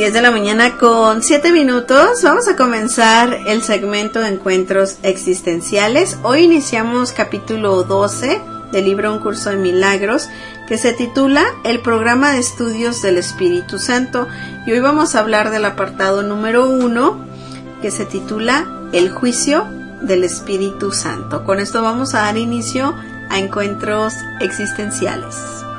10 de la mañana con 7 minutos. Vamos a comenzar el segmento de encuentros existenciales. Hoy iniciamos capítulo 12 del libro Un Curso de Milagros, que se titula El Programa de Estudios del Espíritu Santo. Y hoy vamos a hablar del apartado número 1, que se titula El Juicio del Espíritu Santo. Con esto vamos a dar inicio a encuentros existenciales.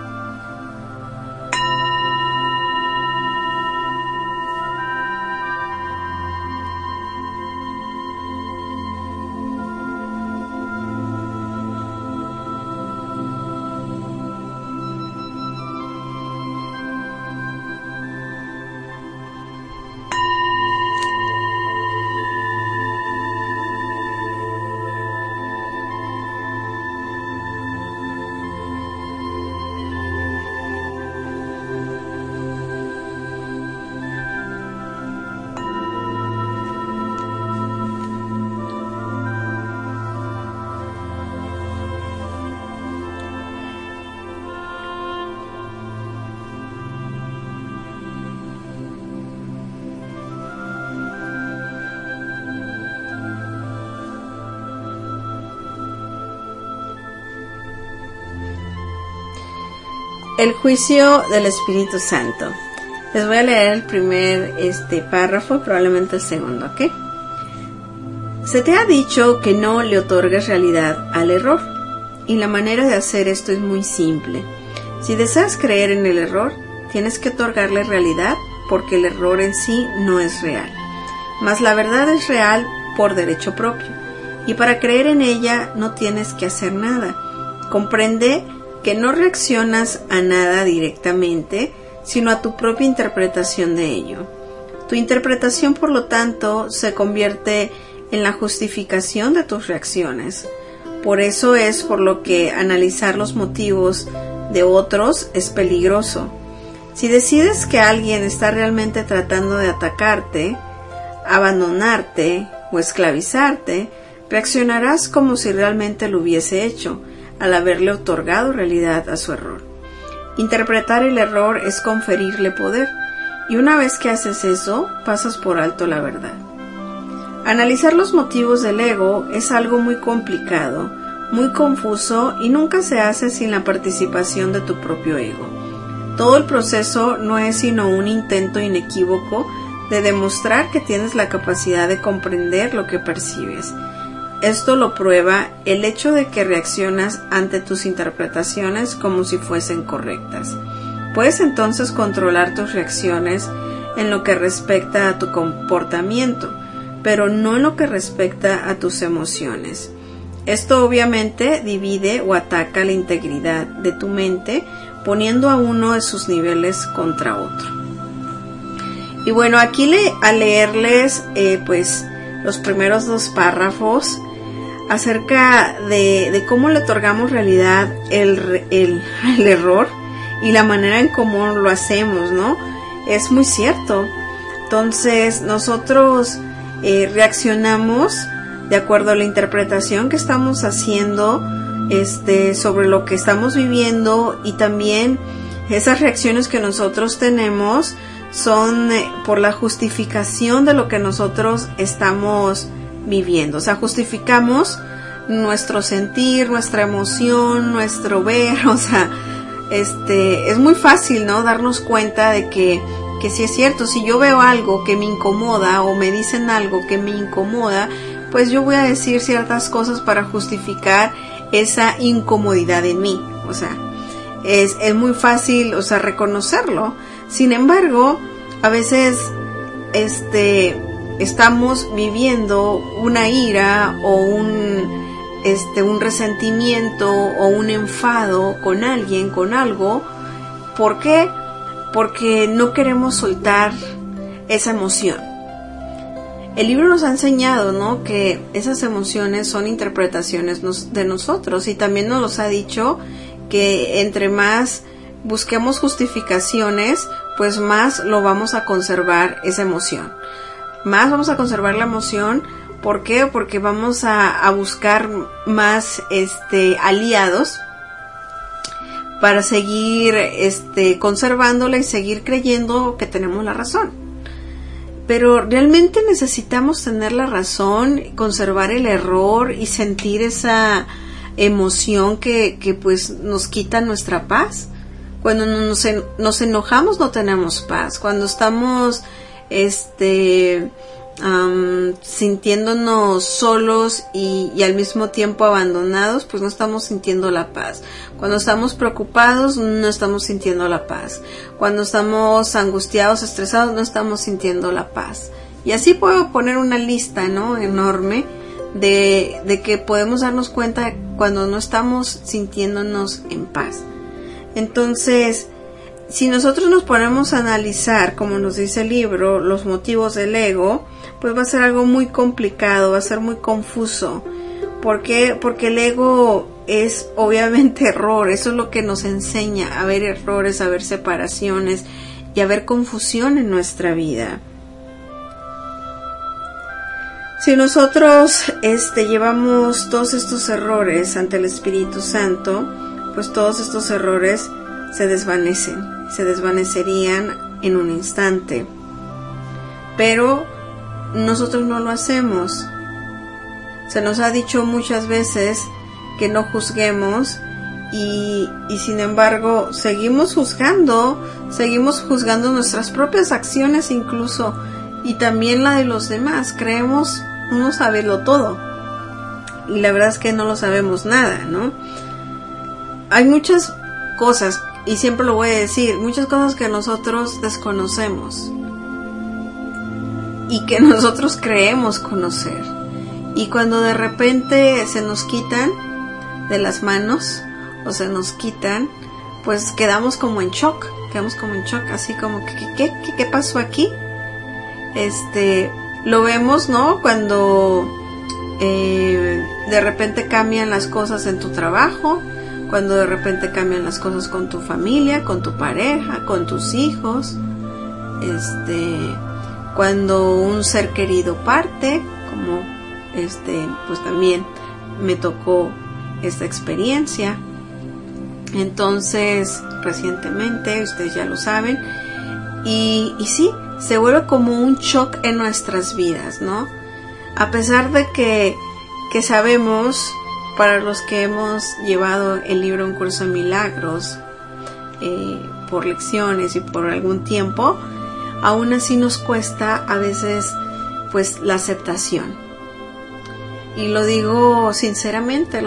El juicio del Espíritu Santo. Les voy a leer el primer párrafo, probablemente el segundo, ¿ok? Se te ha dicho que no le otorgues realidad al error, y la manera de hacer esto es muy simple. Si deseas creer en el error, tienes que otorgarle realidad, porque el error en sí no es real. Mas la verdad es real por derecho propio, y para creer en ella no tienes que hacer nada. Comprende que no reaccionas a nada directamente, sino a tu propia interpretación de ello. Tu interpretación, por lo tanto, se convierte en la justificación de tus reacciones. Por eso es por lo que analizar los motivos de otros es peligroso. Si decides que alguien está realmente tratando de atacarte, abandonarte o esclavizarte, reaccionarás como si realmente lo hubiese hecho, al haberle otorgado realidad a su error. Interpretar el error es conferirle poder, y una vez que haces eso, pasas por alto la verdad. Analizar los motivos del ego es algo muy complicado, muy confuso, y nunca se hace sin la participación de tu propio ego. Todo el proceso no es sino un intento inequívoco de demostrar que tienes la capacidad de comprender lo que percibes. Esto lo prueba el hecho de que reaccionas ante tus interpretaciones como si fuesen correctas. Puedes entonces controlar tus reacciones en lo que respecta a tu comportamiento, pero no en lo que respecta a tus emociones. Esto obviamente divide o ataca la integridad de tu mente, poniendo a uno de sus niveles contra otro. Y bueno, aquí al leerles los primeros dos párrafos acerca de cómo le otorgamos realidad el error y la manera en cómo lo hacemos, ¿no? Es muy cierto. Entonces nosotros reaccionamos de acuerdo a la interpretación que estamos haciendo sobre lo que estamos viviendo, y también esas reacciones que nosotros tenemos son por la justificación de lo que nosotros estamos viviendo. O sea, justificamos nuestro sentir, nuestra emoción, nuestro ver. O sea, es muy fácil, ¿no? Darnos cuenta de que sí es cierto. Si yo veo algo que me incomoda o me dicen algo que me incomoda, pues yo voy a decir ciertas cosas para justificar esa incomodidad en mí. O sea, es muy fácil, o sea, reconocerlo. Sin embargo, a veces estamos viviendo una ira o un resentimiento o un enfado con alguien, con algo. ¿Por qué? Porque no queremos soltar esa emoción. El libro nos ha enseñado, ¿no?, que esas emociones son interpretaciones de nosotros, y también nos ha dicho que entre más busquemos justificaciones, pues más lo vamos a conservar esa emoción. Más vamos a conservar la emoción. ¿Por qué? Porque vamos a buscar más aliados para seguir conservándola y seguir creyendo que tenemos la razón. pero realmente necesitamos tener la razón, conservar el error y sentir esa emoción que pues nos quita nuestra paz. Cuando nos enojamos no tenemos paz. Cuando estamos sintiéndonos solos y al mismo tiempo abandonados, pues no estamos sintiendo la paz. Cuando estamos preocupados, no estamos sintiendo la paz. Cuando estamos angustiados, estresados, no estamos sintiendo la paz. Y así puedo poner una lista, ¿no?, enorme de que podemos darnos cuenta cuando no estamos sintiéndonos en paz. Entonces, si nosotros nos ponemos a analizar, como nos dice el libro, los motivos del ego, pues va a ser algo muy complicado, va a ser muy confuso. ¿Por qué? Porque el ego es obviamente error, eso es lo que nos enseña a ver errores, a ver separaciones y a ver confusión en nuestra vida. Si nosotros llevamos todos estos errores ante el Espíritu Santo, pues todos estos errores se desvanecerían en un instante. Pero nosotros no lo hacemos. Se nos ha dicho muchas veces que no juzguemos y sin embargo seguimos juzgando nuestras propias acciones incluso, y también la de los demás. Creemos uno saberlo todo y la verdad es que no lo sabemos nada, ¿no? Hay muchas cosas, y siempre lo voy a decir, muchas cosas que nosotros desconocemos y que nosotros creemos conocer, y cuando de repente se nos quitan de las manos o se nos quitan, pues quedamos como en shock, así como que ¿qué pasó aquí? Lo vemos, ¿no? Cuando de repente cambian las cosas en tu trabajo, cuando de repente cambian las cosas con tu familia, con tu pareja, con tus hijos, cuando un ser querido parte, como pues también me tocó esta experiencia. Entonces, recientemente, ustedes ya lo saben, y sí, se vuelve como un shock en nuestras vidas, ¿no? A pesar de que sabemos, para los que hemos llevado el libro Un Curso de Milagros por lecciones y por algún tiempo, aún así nos cuesta a veces pues la aceptación. Y lo digo sinceramente,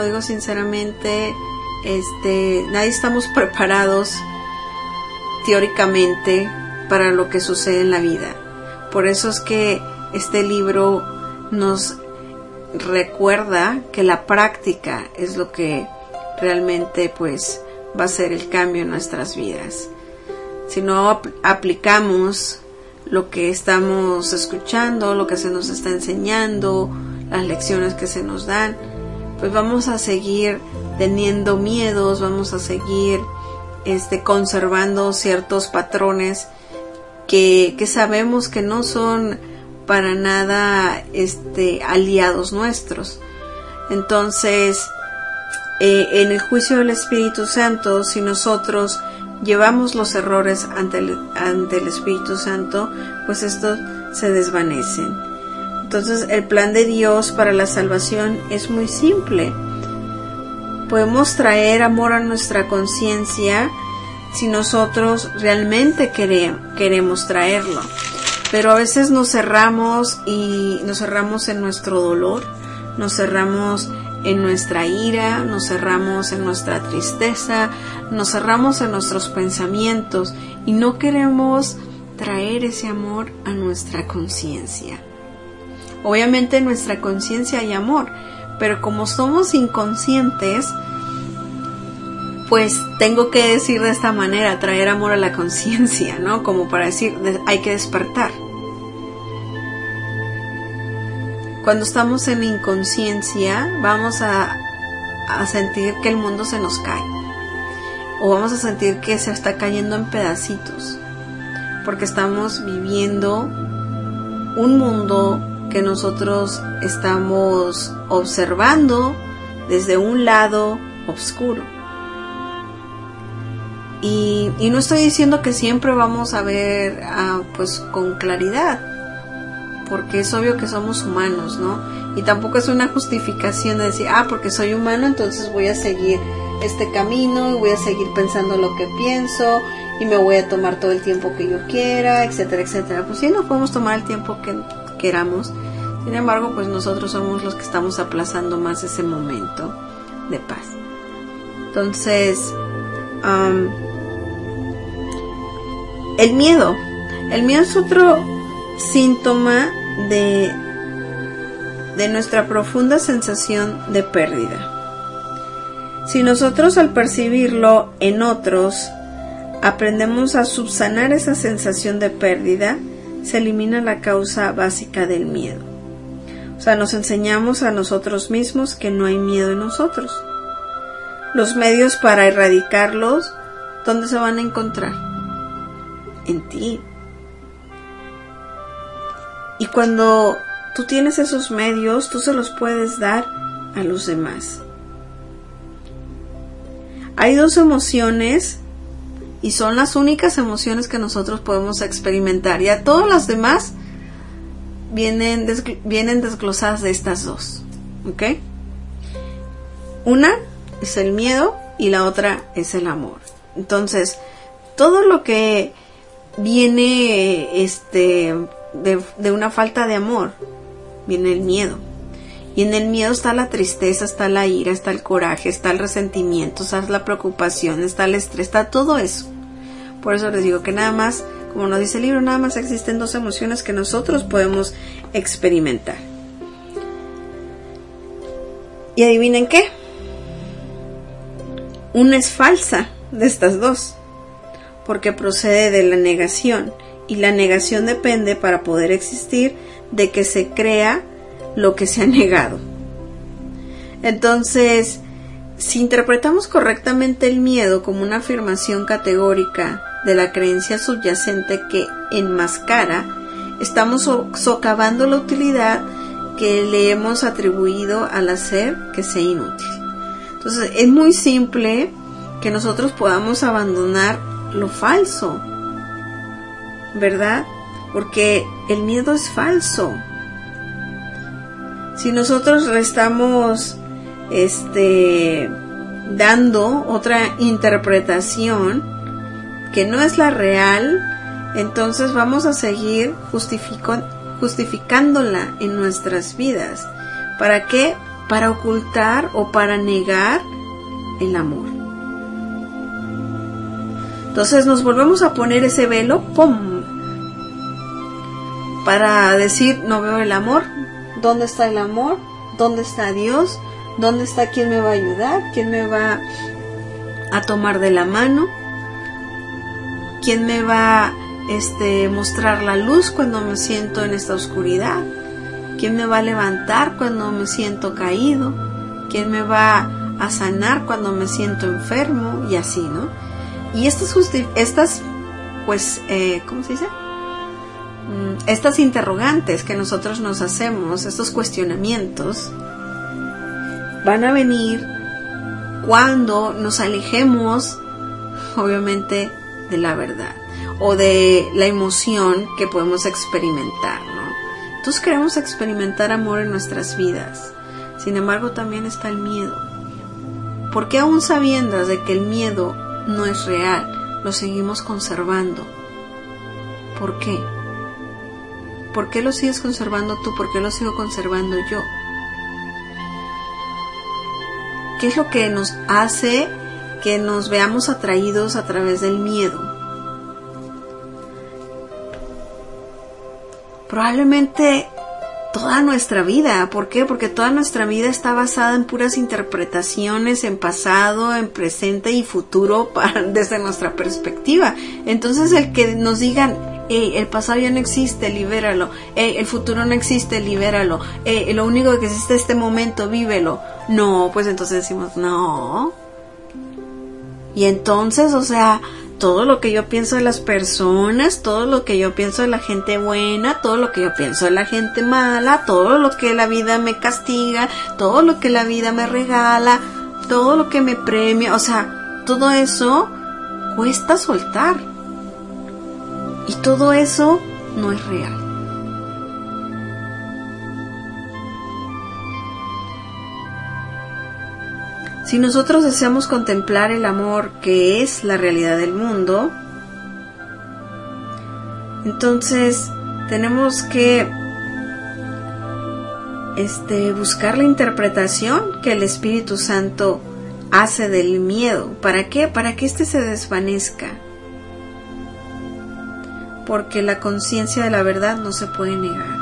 nadie estamos preparados teóricamente para lo que sucede en la vida. Por eso es que este libro nos recuerda que la práctica es lo que realmente pues va a ser el cambio en nuestras vidas. Si no aplicamos lo que estamos escuchando, lo que se nos está enseñando, las lecciones que se nos dan, pues vamos a seguir teniendo miedos, vamos a seguir conservando ciertos patrones que sabemos que no son para nada aliados nuestros. Entonces, en el juicio del Espíritu Santo, si nosotros llevamos los errores ante el Espíritu Santo, pues estos se desvanecen. Entonces, el plan de Dios para la salvación es muy simple. Podemos traer amor a nuestra conciencia si nosotros realmente queremos traerlo. Pero a veces nos cerramos en nuestro dolor, nos cerramos en nuestra ira, nos cerramos en nuestra tristeza, nos cerramos en nuestros pensamientos y no queremos traer ese amor a nuestra conciencia. Obviamente en nuestra conciencia hay amor, pero como somos inconscientes, pues tengo que decir de esta manera, traer amor a la conciencia, ¿no? Como para decir, hay que despertar. Cuando estamos en inconsciencia, vamos a sentir que el mundo se nos cae. O vamos a sentir que se está cayendo en pedacitos. Porque estamos viviendo un mundo que nosotros estamos observando desde un lado oscuro. Y no estoy diciendo que siempre vamos a ver pues con claridad. porque es obvio que somos humanos, ¿no? Y tampoco es una justificación de decir, porque soy humano, entonces voy a seguir este camino y voy a seguir pensando lo que pienso y me voy a tomar todo el tiempo que yo quiera, etcétera, etcétera. Pues sí, no podemos tomar el tiempo que queramos. Sin embargo, pues nosotros somos los que estamos aplazando más ese momento de paz. Entonces, el miedo es otro síntoma de nuestra profunda sensación de pérdida. Si nosotros al percibirlo en otros aprendemos a subsanar esa sensación de pérdida, se elimina la causa básica del miedo. O sea, nos enseñamos a nosotros mismos que no hay miedo en nosotros. Los medios para erradicarlos, ¿dónde se van a encontrar? En ti. Y cuando tú tienes esos medios, tú se los puedes dar a los demás. Hay dos emociones y son las únicas emociones que nosotros podemos experimentar. Y a todas las demás vienen desglosadas de estas dos. ¿Ok? Una es el miedo y la otra es el amor. Entonces, todo lo que viene de una falta de amor, viene el miedo. Y en el miedo está la tristeza, está la ira, está el coraje, está el resentimiento, está la preocupación, está el estrés, está todo eso. Por eso les digo que nada más, como nos dice el libro, nada más existen dos emociones que nosotros podemos experimentar. Y adivinen qué. Una es falsa de estas dos, porque procede de la negación. Y la negación depende, para poder existir, de que se crea lo que se ha negado. Entonces, si interpretamos correctamente el miedo como una afirmación categórica de la creencia subyacente que enmascara, estamos socavando la utilidad que le hemos atribuido al hacer que sea inútil. Entonces, es muy simple que nosotros podamos abandonar lo falso, ¿verdad? Porque el miedo es falso. Si nosotros le estamos dando otra interpretación que no es la real, entonces vamos a seguir justificándola en nuestras vidas. ¿Para qué? Para ocultar o para negar el amor. Entonces nos volvemos a poner ese velo, ¡pum!, para decir, no veo el amor. ¿Dónde está el amor? ¿Dónde está Dios? ¿Dónde está quien me va a ayudar? ¿Quién me va a tomar de la mano? ¿Quién me va a mostrar la luz cuando me siento en esta oscuridad? ¿Quién me va a levantar cuando me siento caído? ¿Quién me va a sanar cuando me siento enfermo? Y así, ¿no? Y estas ¿cómo se dice? Estas interrogantes que nosotros nos hacemos, estos cuestionamientos, van a venir cuando nos alejemos, obviamente, de la verdad o de la emoción que podemos experimentar, ¿no? Entonces queremos experimentar amor en nuestras vidas. Sin embargo, también está el miedo. ¿Por qué aún sabiendo de que el miedo no es real, lo seguimos conservando? ¿Por qué? ¿Por qué lo sigues conservando tú? ¿Por qué lo sigo conservando yo? ¿Qué es lo que nos hace que nos veamos atraídos a través del miedo? Probablemente toda nuestra vida. ¿Por qué? Porque toda nuestra vida está basada en puras interpretaciones, en pasado, en presente y futuro desde nuestra perspectiva. Entonces el que nos digan, el pasado ya no existe, libéralo. El futuro no existe, libéralo. Lo único que existe es este momento, vívelo. No, pues entonces decimos, no. Y entonces, o sea, todo lo que yo pienso de las personas, todo lo que yo pienso de la gente buena, todo lo que yo pienso de la gente mala, todo lo que la vida me castiga, todo lo que la vida me regala, todo lo que me premia, o sea, todo eso cuesta soltar. Y todo eso no es real. Si nosotros deseamos contemplar el amor que es la realidad del mundo, entonces tenemos que buscar la interpretación que el Espíritu Santo hace del miedo. ¿Para qué? Para que se desvanezca. Porque la conciencia de la verdad no se puede negar.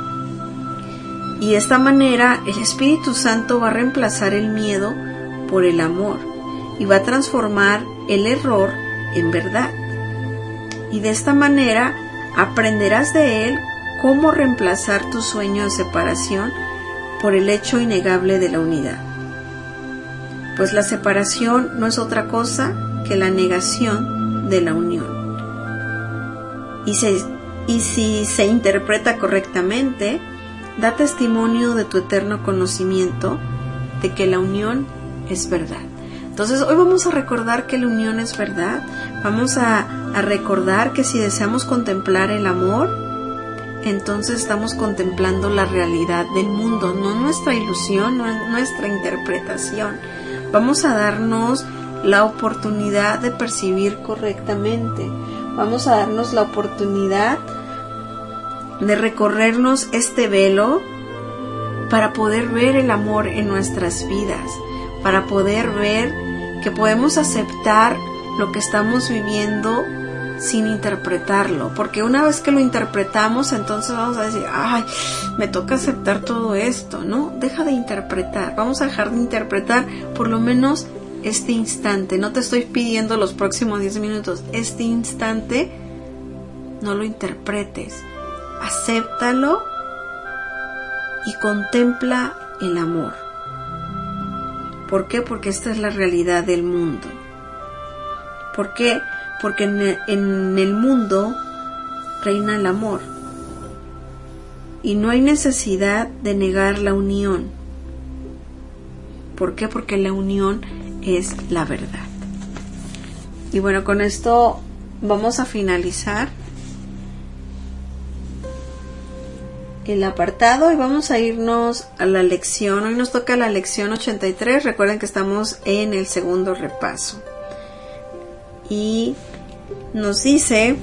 Y de esta manera el Espíritu Santo va a reemplazar el miedo por el amor y va a transformar el error en verdad. Y de esta manera aprenderás de él cómo reemplazar tu sueño de separación por el hecho innegable de la unidad. Pues la separación no es otra cosa que la negación de la unión. Y si se interpreta correctamente, da testimonio de tu eterno conocimiento de que la unión es verdad. Entonces hoy vamos a recordar que la unión es verdad. Vamos a recordar que si deseamos contemplar el amor, entonces estamos contemplando la realidad del mundo, no nuestra ilusión, no nuestra interpretación. Vamos a darnos la oportunidad de percibir correctamente. Vamos a darnos la oportunidad de recorrernos este velo para poder ver el amor en nuestras vidas, para poder ver que podemos aceptar lo que estamos viviendo sin interpretarlo, porque una vez que lo interpretamos, entonces vamos a decir, ay, me toca aceptar todo esto, ¿no? Deja de interpretar, vamos a dejar de interpretar por lo menos este instante. No te estoy pidiendo los próximos 10 minutos, este instante no lo interpretes, acéptalo y contempla el amor. ¿Por qué? Porque esta es la realidad del mundo. ¿Por qué? Porque en el mundo reina el amor y no hay necesidad de negar la unión. ¿Por qué? Porque la unión es la verdad. Y bueno, con esto vamos a finalizar el apartado y vamos a irnos a la lección. Hoy nos toca la lección 83. Recuerden que estamos en el segundo repaso. Y nos dice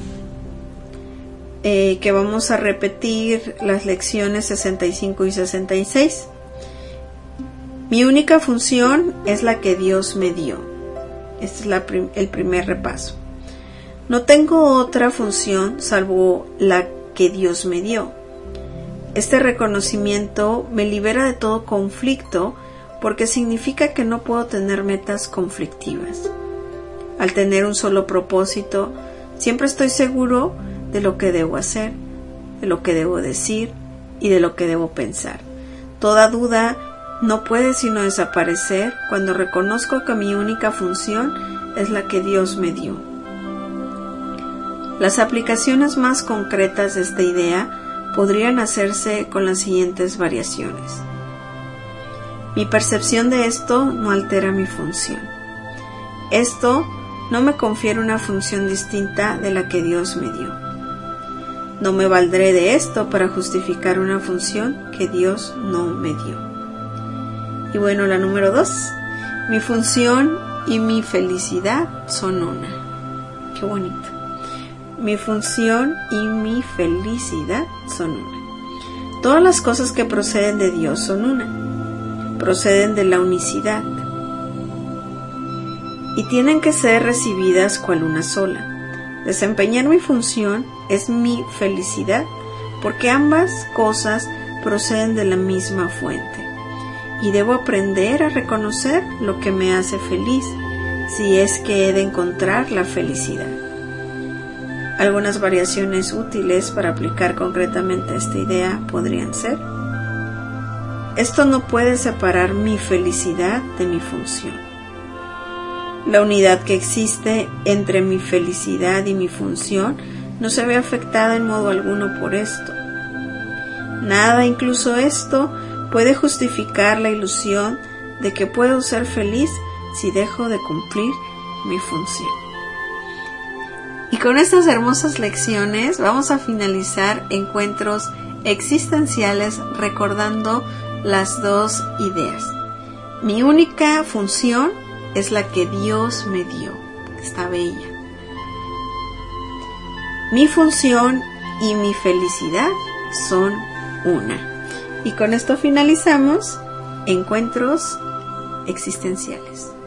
que vamos a repetir las lecciones 65 y 66. Mi única función es la que Dios me dio. Este es el primer repaso. No tengo otra función salvo la que Dios me dio. Este reconocimiento me libera de todo conflicto porque significa que no puedo tener metas conflictivas. Al tener un solo propósito, siempre estoy seguro de lo que debo hacer, de lo que debo decir y de lo que debo pensar. Toda duda no puede sino desaparecer cuando reconozco que mi única función es la que Dios me dio. Las aplicaciones más concretas de esta idea podrían hacerse con las siguientes variaciones. Mi percepción de esto no altera mi función. Esto no me confiere una función distinta de la que Dios me dio. No me valdré de esto para justificar una función que Dios no me dio. Y bueno, la número 2. Mi función y mi felicidad son una. Qué bonito. Mi función y mi felicidad son una. Todas las cosas que proceden de Dios son una. Proceden de la unicidad. Y tienen que ser recibidas cual una sola. Desempeñar mi función es mi felicidad, porque ambas cosas proceden de la misma fuente. Y debo aprender a reconocer lo que me hace feliz, si es que he de encontrar la felicidad. Algunas variaciones útiles para aplicar concretamente esta idea podrían ser: esto no puede separar mi felicidad de mi función. La unidad que existe entre mi felicidad y mi función no se ve afectada en modo alguno por esto. Nada, incluso esto, puede justificar la ilusión de que puedo ser feliz si dejo de cumplir mi función. Y con estas hermosas lecciones vamos a finalizar encuentros existenciales recordando las dos ideas. Mi única función es la que Dios me dio. Está bella. Mi función y mi felicidad son una. Y con esto finalizamos Encuentros Existenciales.